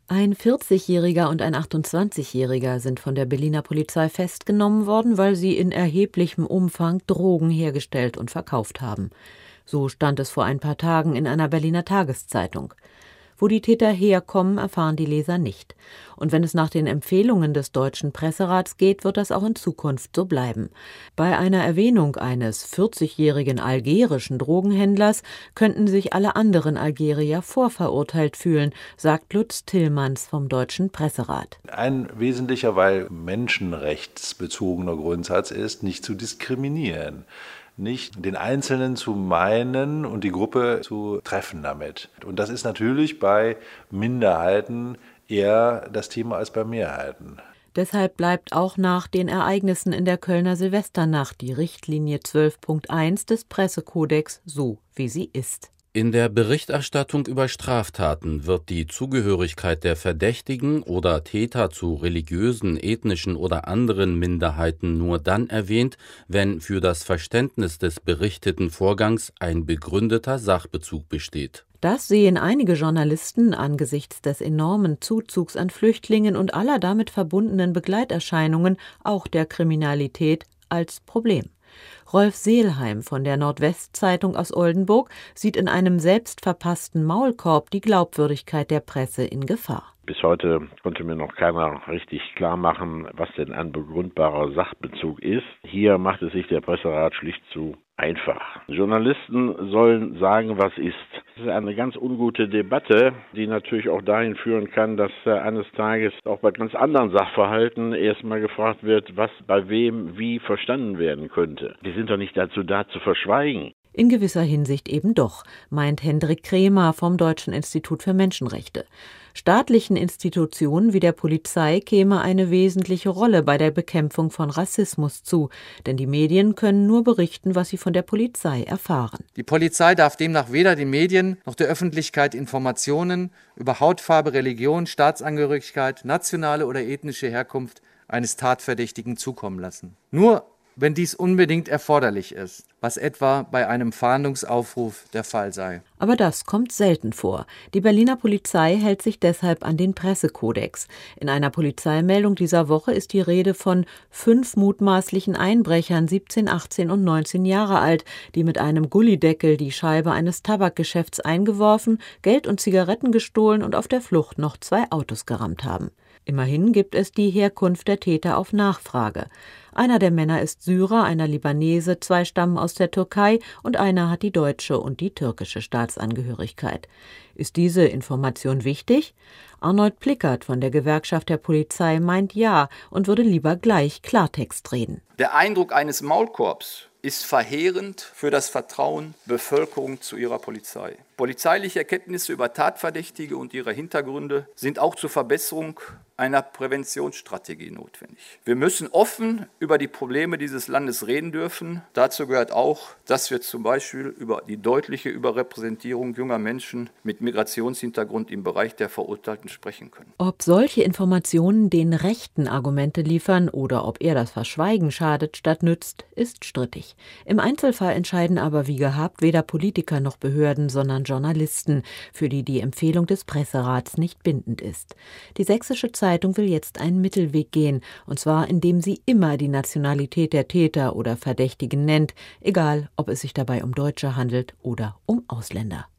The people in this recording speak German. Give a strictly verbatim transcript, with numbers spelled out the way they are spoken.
Ein vierzigjähriger und ein achtundzwanzigjähriger sind von der Berliner Polizei festgenommen worden, weil sie in erheblichem Umfang Drogen hergestellt und verkauft haben. So stand es vor ein paar Tagen in einer Berliner Tageszeitung. Wo die Täter herkommen, erfahren die Leser nicht. Und wenn es nach den Empfehlungen des Deutschen Presserats geht, wird das auch in Zukunft so bleiben. Bei einer Erwähnung eines vierzigjährigen algerischen Drogenhändlers könnten sich alle anderen Algerier vorverurteilt fühlen, sagt Lutz Tillmanns vom Deutschen Presserat. Ein wesentlicher, weil menschenrechtsbezogener Grundsatz ist, nicht zu diskriminieren. Nicht den Einzelnen zu meinen und die Gruppe zu treffen damit. Und das ist natürlich bei Minderheiten eher das Thema als bei Mehrheiten. Deshalb bleibt auch nach den Ereignissen in der Kölner Silvesternacht die Richtlinie zwölf Punkt eins des Pressekodex so, wie sie ist. In der Berichterstattung über Straftaten wird die Zugehörigkeit der Verdächtigen oder Täter zu religiösen, ethnischen oder anderen Minderheiten nur dann erwähnt, wenn für das Verständnis des berichteten Vorgangs ein begründeter Sachbezug besteht. Das sehen einige Journalisten angesichts des enormen Zuzugs an Flüchtlingen und aller damit verbundenen Begleiterscheinungen, auch der Kriminalität, als Problem. Rolf Seelheim von der Nordwestzeitung aus Oldenburg sieht in einem selbst verpassten Maulkorb die Glaubwürdigkeit der Presse in Gefahr. Bis heute konnte mir noch keiner richtig klar machen, was denn ein begründbarer Sachbezug ist. Hier macht es sich der Presserat schlicht zu einfach. Journalisten sollen sagen, was ist. Das ist eine ganz ungute Debatte, die natürlich auch dahin führen kann, dass eines Tages auch bei ganz anderen Sachverhalten erstmal gefragt wird, was bei wem wie verstanden werden könnte. Die sind doch nicht dazu da, zu verschweigen. In gewisser Hinsicht eben doch, meint Hendrik Kremer vom Deutschen Institut für Menschenrechte. Staatlichen Institutionen wie der Polizei käme eine wesentliche Rolle bei der Bekämpfung von Rassismus zu, denn die Medien können nur berichten, was sie von der Polizei erfahren. Die Polizei darf demnach weder den Medien noch der Öffentlichkeit Informationen über Hautfarbe, Religion, Staatsangehörigkeit, nationale oder ethnische Herkunft eines Tatverdächtigen zukommen lassen. Nur wenn dies unbedingt erforderlich ist, was etwa bei einem Fahndungsaufruf der Fall sei. Aber das kommt selten vor. Die Berliner Polizei hält sich deshalb an den Pressekodex. In einer Polizeimeldung dieser Woche ist die Rede von fünf mutmaßlichen Einbrechern, siebzehn, achtzehn und neunzehn Jahre alt, die mit einem Gullideckel die Scheibe eines Tabakgeschäfts eingeworfen, Geld und Zigaretten gestohlen und auf der Flucht noch zwei Autos gerammt haben. Immerhin gibt es die Herkunft der Täter auf Nachfrage. Einer der Männer ist Syrer, einer Libanese, zwei stammen aus der Türkei und einer hat die deutsche und die türkische Staatsangehörigkeit. Ist diese Information wichtig? Arnold Plickert von der Gewerkschaft der Polizei meint ja und würde lieber gleich Klartext reden. Der Eindruck eines Maulkorbs ist verheerend für das Vertrauen der Bevölkerung zu ihrer Polizei. Polizeiliche Erkenntnisse über Tatverdächtige und ihre Hintergründe sind auch zur Verbesserung einer Präventionsstrategie notwendig. Wir müssen offen über die Probleme dieses Landes reden dürfen. Dazu gehört auch, dass wir zum Beispiel über die deutliche Überrepräsentierung junger Menschen mit Migrationshintergrund im Bereich der Verurteilten sprechen können. Ob solche Informationen den Rechten Argumente liefern oder ob eher das Verschweigen schadet statt nützt, ist strittig. Im Einzelfall entscheiden aber wie gehabt weder Politiker noch Behörden, sondern Journalisten, für die die Empfehlung des Presserats nicht bindend ist. Die Sächsische Zeitung will jetzt einen Mittelweg gehen, und zwar indem sie immer die Nationalität der Täter oder Verdächtigen nennt, egal ob es sich dabei um Deutsche handelt oder um Ausländer.